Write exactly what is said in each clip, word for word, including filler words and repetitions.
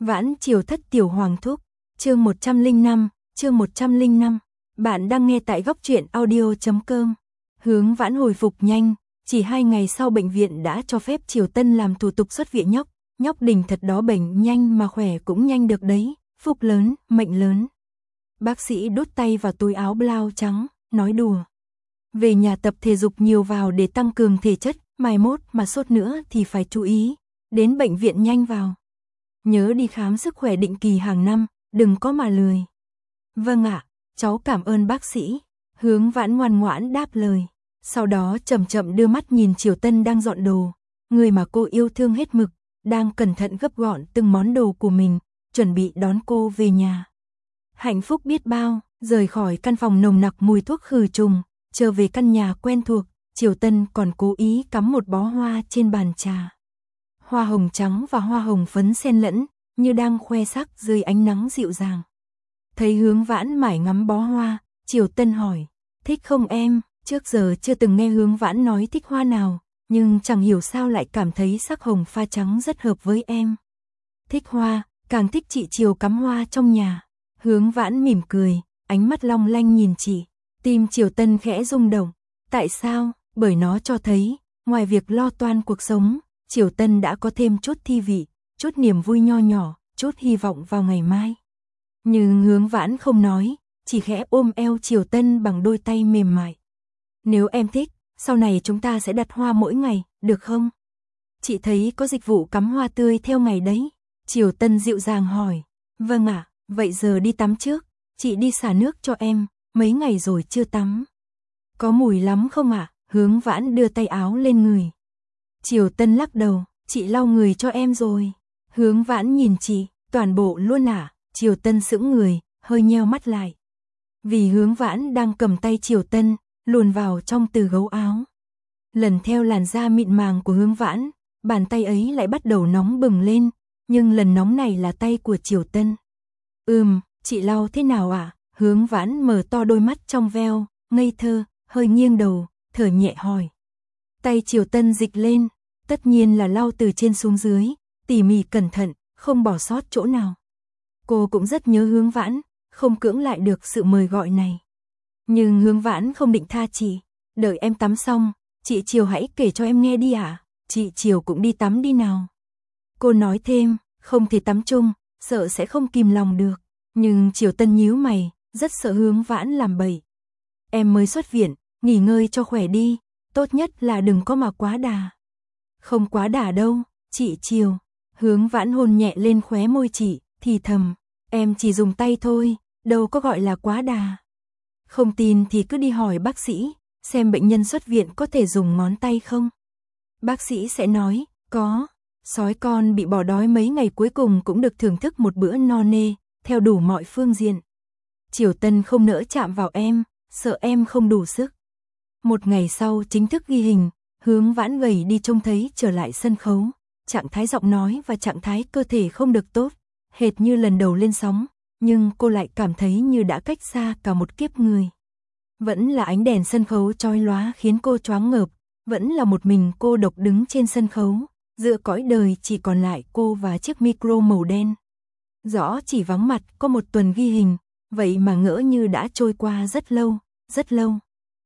Vãn Triều Thất Tiểu Hoàng Thúc, chương một trăm lẻ năm, chương một trăm lẻ năm. Bạn đang nghe tại góc truyện audio chấm com. Hướng Vãn hồi phục nhanh, chỉ hai ngày sau bệnh viện đã cho phép Triều Tân làm thủ tục xuất viện nhóc, nhóc Đình thật đó bệnh nhanh mà khỏe cũng nhanh được đấy, phúc lớn, mệnh lớn. Bác sĩ đút tay vào túi áo blau trắng, nói đùa. Về nhà tập thể dục nhiều vào để tăng cường thể chất, mai mốt mà sốt nữa thì phải chú ý, đến bệnh viện nhanh vào. Nhớ đi khám sức khỏe định kỳ hàng năm, đừng có mà lười. Vâng ạ, cháu cảm ơn bác sĩ. Hướng Vãn ngoan ngoãn đáp lời. Sau đó chậm chậm đưa mắt nhìn Triều Tân đang dọn đồ, người mà cô yêu thương hết mực, đang cẩn thận gấp gọn từng món đồ của mình, chuẩn bị đón cô về nhà. Hạnh phúc biết bao, rời khỏi căn phòng nồng nặc mùi thuốc khử trùng, trở về căn nhà quen thuộc, Triều Tân còn cố ý cắm một bó hoa trên bàn trà. Hoa hồng trắng và hoa hồng phấn xen lẫn, như đang khoe sắc dưới ánh nắng dịu dàng. Thấy Hướng Vãn mải ngắm bó hoa, Triều Tân hỏi, thích không em? Trước giờ chưa từng nghe Hướng Vãn nói thích hoa nào, nhưng chẳng hiểu sao lại cảm thấy sắc hồng pha trắng rất hợp với em. Thích hoa, càng thích chị Triều cắm hoa trong nhà. Hướng Vãn mỉm cười, ánh mắt long lanh nhìn chị. Tim Triều Tân khẽ rung động. Tại sao? Bởi nó cho thấy, ngoài việc lo toan cuộc sống, Triều Tân đã có thêm chút thi vị, chút niềm vui nho nhỏ, chút hy vọng vào ngày mai. Nhưng Hướng Vãn không nói, chỉ khẽ ôm eo Triều Tân bằng đôi tay mềm mại. Nếu em thích, sau này chúng ta sẽ đặt hoa mỗi ngày, được không? Chị thấy có dịch vụ cắm hoa tươi theo ngày đấy. Triều Tân dịu dàng hỏi. Vâng ạ, vậy giờ đi tắm trước, chị đi xả nước cho em, mấy ngày rồi chưa tắm. Có mùi lắm không ạ? Hướng Vãn đưa tay áo lên người. Triều Tân lắc đầu, chị lau người cho em rồi. Hướng Vãn nhìn chị, toàn bộ luôn ạ. Triều Tân sững người, hơi nheo mắt lại. Vì Hướng Vãn đang cầm tay Triều Tân, luồn vào trong từ gấu áo. Lần theo làn da mịn màng của Hướng Vãn, bàn tay ấy lại bắt đầu nóng bừng lên, nhưng lần nóng này là tay của Triều Tân. Ừm, chị lau thế nào ạ? À? Hướng Vãn mở to đôi mắt trong veo, ngây thơ, hơi nghiêng đầu, thở nhẹ hỏi. Tay Triều Tân dịch lên, tất nhiên là lau từ trên xuống dưới, tỉ mỉ cẩn thận, không bỏ sót chỗ nào. Cô cũng rất nhớ Hướng Vãn, không cưỡng lại được sự mời gọi này. Nhưng Hướng Vãn không định tha chị, đợi em tắm xong, chị Triều hãy kể cho em nghe đi ạ. À? Chị Triều cũng đi tắm đi nào. Cô nói thêm, không thể tắm chung, sợ sẽ không kìm lòng được. Nhưng Triều Tân nhíu mày, rất sợ Hướng Vãn làm bậy. Em mới xuất viện, nghỉ ngơi cho khỏe đi, tốt nhất là đừng có mà quá đà. Không quá đà đâu, chị Triều. Hướng Vãn hôn nhẹ lên khóe môi chị, thì thầm, em chỉ dùng tay thôi, đâu có gọi là quá đà. Không tin thì cứ đi hỏi bác sĩ, xem bệnh nhân xuất viện có thể dùng ngón tay không. Bác sĩ sẽ nói, có. Sói con bị bỏ đói mấy ngày cuối cùng cũng được thưởng thức một bữa no nê, theo đủ mọi phương diện. Triều Tân không nỡ chạm vào em, sợ em không đủ sức. Một ngày sau chính thức ghi hình, Hướng Vãn gầy đi trông thấy trở lại sân khấu. Trạng thái giọng nói và trạng thái cơ thể không được tốt, hệt như lần đầu lên sóng, nhưng cô lại cảm thấy như đã cách xa cả một kiếp người. Vẫn là ánh đèn sân khấu chói lóa khiến cô choáng ngợp, vẫn là một mình cô độc đứng trên sân khấu, giữa cõi đời chỉ còn lại cô và chiếc micro màu đen. Rõ chỉ vắng mặt có một tuần ghi hình, vậy mà ngỡ như đã trôi qua rất lâu, rất lâu.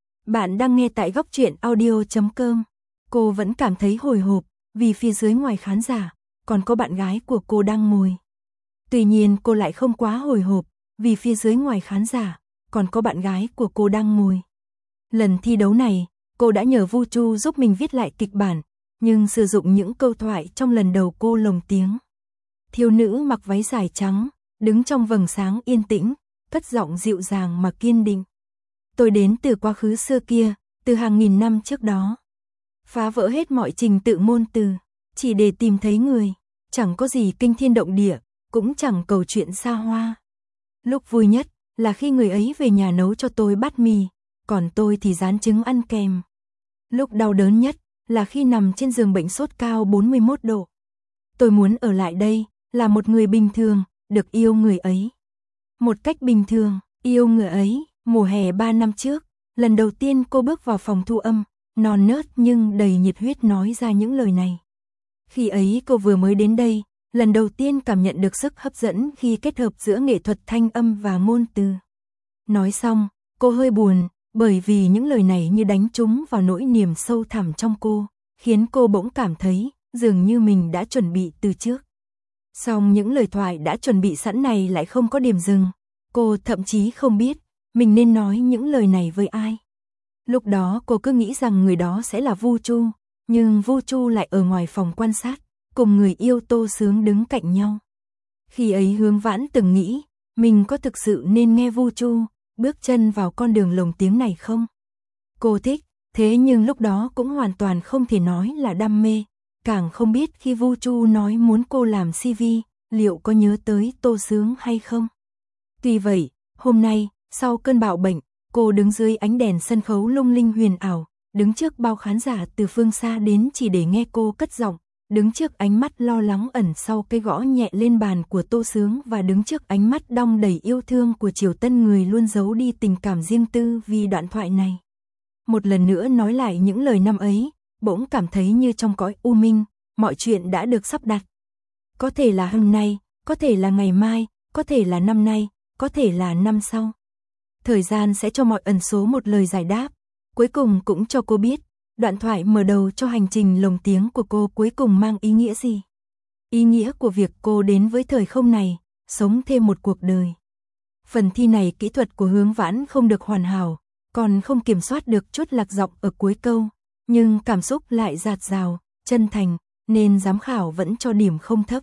Bạn đang nghe tại góc truyện audio chấm com. Cô vẫn cảm thấy hồi hộp, vì phía dưới ngoài khán giả, còn có bạn gái của cô đang ngồi. Tuy nhiên cô lại không quá hồi hộp, vì phía dưới ngoài khán giả, còn có bạn gái của cô đang ngồi. Lần thi đấu này, cô đã nhờ Vu Chu giúp mình viết lại kịch bản, nhưng sử dụng những câu thoại trong lần đầu cô lồng tiếng. Thiếu nữ mặc váy dài trắng, đứng trong vầng sáng yên tĩnh, cất giọng dịu dàng mà kiên định. Tôi đến từ quá khứ xưa kia, từ hàng nghìn năm trước đó. Phá vỡ hết mọi trình tự ngôn từ, chỉ để tìm thấy người, chẳng có gì kinh thiên động địa, cũng chẳng cầu chuyện xa hoa. Lúc vui nhất là khi người ấy về nhà nấu cho tôi bát mì, còn tôi thì rán trứng ăn kèm. Lúc đau đớn nhất là khi nằm trên giường bệnh sốt cao bốn mươi mốt độ. Tôi muốn ở lại đây, là một người bình thường, được yêu người ấy. Một cách bình thường, yêu người ấy. Mùa hè ba năm trước, lần đầu tiên cô bước vào phòng thu âm, non nớt nhưng đầy nhiệt huyết nói ra những lời này. Khi ấy cô vừa mới đến đây, lần đầu tiên cảm nhận được sức hấp dẫn khi kết hợp giữa nghệ thuật thanh âm và ngôn từ. Nói xong, cô hơi buồn, bởi vì những lời này như đánh trúng vào nỗi niềm sâu thẳm trong cô, khiến cô bỗng cảm thấy dường như mình đã chuẩn bị từ trước. Song những lời thoại đã chuẩn bị sẵn này lại không có điểm dừng, cô thậm chí không biết mình nên nói những lời này với ai. Lúc đó cô cứ nghĩ rằng người đó sẽ là Vu Chu, nhưng Vu Chu lại ở ngoài phòng quan sát, cùng người yêu Tô Sướng đứng cạnh nhau. Khi ấy Hướng Vãn từng nghĩ, mình có thực sự nên nghe Vu Chu bước chân vào con đường lồng tiếng này không? Cô thích, thế nhưng lúc đó cũng hoàn toàn không thể nói là đam mê, càng không biết khi Vu Chu nói muốn cô làm xê vê, liệu có nhớ tới Tô Sướng hay không? Tuy vậy, hôm nay, sau cơn bạo bệnh, cô đứng dưới ánh đèn sân khấu lung linh huyền ảo, đứng trước bao khán giả từ phương xa đến chỉ để nghe cô cất giọng, đứng trước ánh mắt lo lắng ẩn sau cái gõ nhẹ lên bàn của Tô Sướng và đứng trước ánh mắt đong đầy yêu thương của Triều Tân, người luôn giấu đi tình cảm riêng tư vì đoạn thoại này. Một lần nữa nói lại những lời năm ấy, bỗng cảm thấy như trong cõi u minh, mọi chuyện đã được sắp đặt. Có thể là hôm nay, có thể là ngày mai, có thể là năm nay, có thể là năm sau. Thời gian sẽ cho mọi ẩn số một lời giải đáp, cuối cùng cũng cho cô biết, đoạn thoại mở đầu cho hành trình lồng tiếng của cô cuối cùng mang ý nghĩa gì. Ý nghĩa của việc cô đến với thời không này, sống thêm một cuộc đời. Phần thi này kỹ thuật của Hướng Vãn không được hoàn hảo, còn không kiểm soát được chút lạc giọng ở cuối câu, nhưng cảm xúc lại dạt dào, chân thành, nên giám khảo vẫn cho điểm không thấp.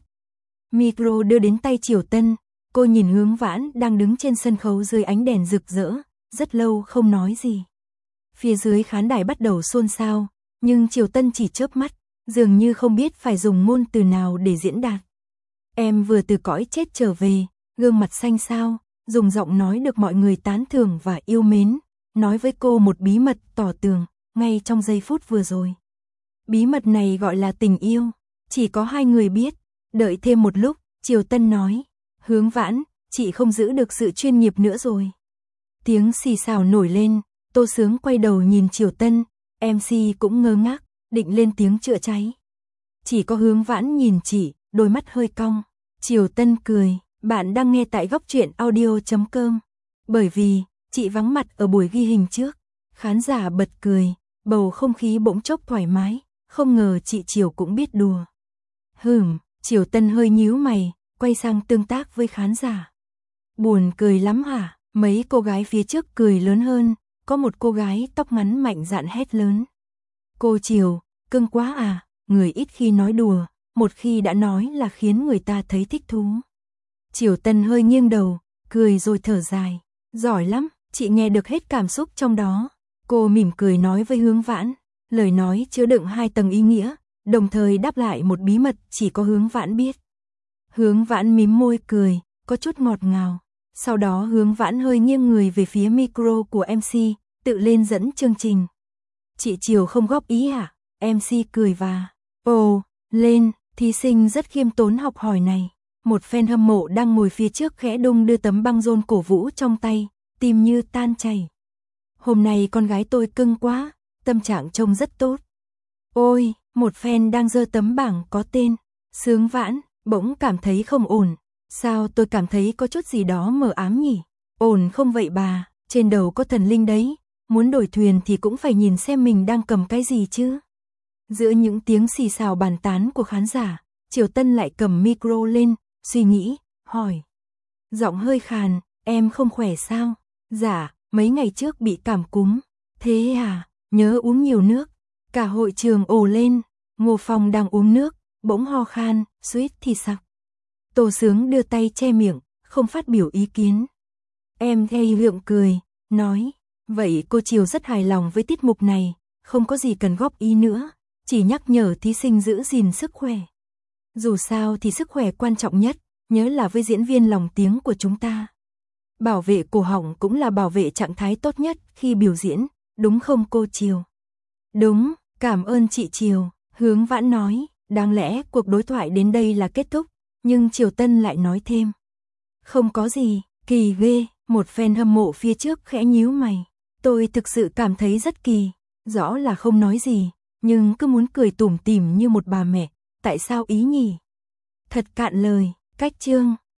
Micro đưa đến tay Triều Tân, cô nhìn Hướng Vãn đang đứng trên sân khấu dưới ánh đèn rực rỡ, rất lâu không nói gì. Phía dưới khán đài bắt đầu xôn xao, nhưng Triều Tân chỉ chớp mắt, dường như không biết phải dùng ngôn từ nào để diễn đạt. Em vừa từ cõi chết trở về, gương mặt xanh xao, dùng giọng nói được mọi người tán thưởng và yêu mến, nói với cô một bí mật tỏ tường, ngay trong giây phút vừa rồi. Bí mật này gọi là tình yêu, chỉ có hai người biết. Đợi thêm một lúc, Triều Tân nói, Hướng Vãn, chị không giữ được sự chuyên nghiệp nữa rồi. Tiếng xì xào nổi lên, Tô Sướng quay đầu nhìn Triều Tân, em xê cũng ngơ ngác, định lên tiếng chữa cháy. Chỉ có Hướng Vãn nhìn chị, đôi mắt hơi cong. Triều Tân cười, bạn đang nghe tại góc truyện audio chấm com. Bởi vì, chị vắng mặt ở buổi ghi hình trước, khán giả bật cười, bầu không khí bỗng chốc thoải mái, không ngờ chị Triều cũng biết đùa. Hừm, Triều Tân hơi nhíu mày, quay sang tương tác với khán giả. Buồn cười lắm hả? Mấy cô gái phía trước cười lớn hơn, có một cô gái tóc ngắn mạnh dạn hét lớn. Cô Triều, cưng quá à, người ít khi nói đùa, một khi đã nói là khiến người ta thấy thích thú. Triều Tân hơi nghiêng đầu, cười rồi thở dài. Giỏi lắm, chị nghe được hết cảm xúc trong đó. Cô mỉm cười nói với Hướng Vãn, lời nói chứa đựng hai tầng ý nghĩa, đồng thời đáp lại một bí mật chỉ có Hướng Vãn biết. Hướng Vãn mím môi cười, có chút ngọt ngào. Sau đó Hướng Vãn hơi nghiêng người về phía micro của em xê, tự lên dẫn chương trình. Chị Triều không góp ý hả? em xê cười và, ồ, lên, thí sinh rất khiêm tốn học hỏi này. Một fan hâm mộ đang ngồi phía trước khẽ đung đưa tấm băng rôn cổ vũ trong tay, tim như tan chảy. Hôm nay con gái tôi cưng quá, tâm trạng trông rất tốt. Ôi, một fan đang giơ tấm bảng có tên Sướng Vãn, bỗng cảm thấy không ổn. Sao tôi cảm thấy có chút gì đó mờ ám nhỉ? Ổn không vậy bà, trên đầu có thần linh đấy, muốn đổi thuyền thì cũng phải nhìn xem mình đang cầm cái gì chứ. Giữa những tiếng xì xào bàn tán của khán giả, Triều Tân lại cầm micro lên, suy nghĩ, hỏi. Giọng hơi khàn, em không khỏe sao? Dạ, mấy ngày trước bị cảm cúm. Thế à, nhớ uống nhiều nước. Cả hội trường ồ lên, Ngô Phong đang uống nước, bỗng ho khan, suýt thì sặc. Tô Sướng đưa tay che miệng, không phát biểu ý kiến. Em thay gượng cười, nói, vậy cô Triều rất hài lòng với tiết mục này, không có gì cần góp ý nữa, chỉ nhắc nhở thí sinh giữ gìn sức khỏe. Dù sao thì sức khỏe quan trọng nhất, nhớ là với diễn viên lồng tiếng của chúng ta. Bảo vệ cổ họng cũng là bảo vệ trạng thái tốt nhất khi biểu diễn, đúng không cô Triều? Đúng, cảm ơn chị Triều, Hướng Vãn nói, đáng lẽ cuộc đối thoại đến đây là kết thúc, nhưng Triều Tân lại nói thêm. Không có gì, kỳ ghê, một fan hâm mộ phía trước khẽ nhíu mày. Tôi thực sự cảm thấy rất kỳ, rõ là không nói gì, nhưng cứ muốn cười tủm tỉm như một bà mẹ, tại sao ý nhỉ? Thật cạn lời, cách chương.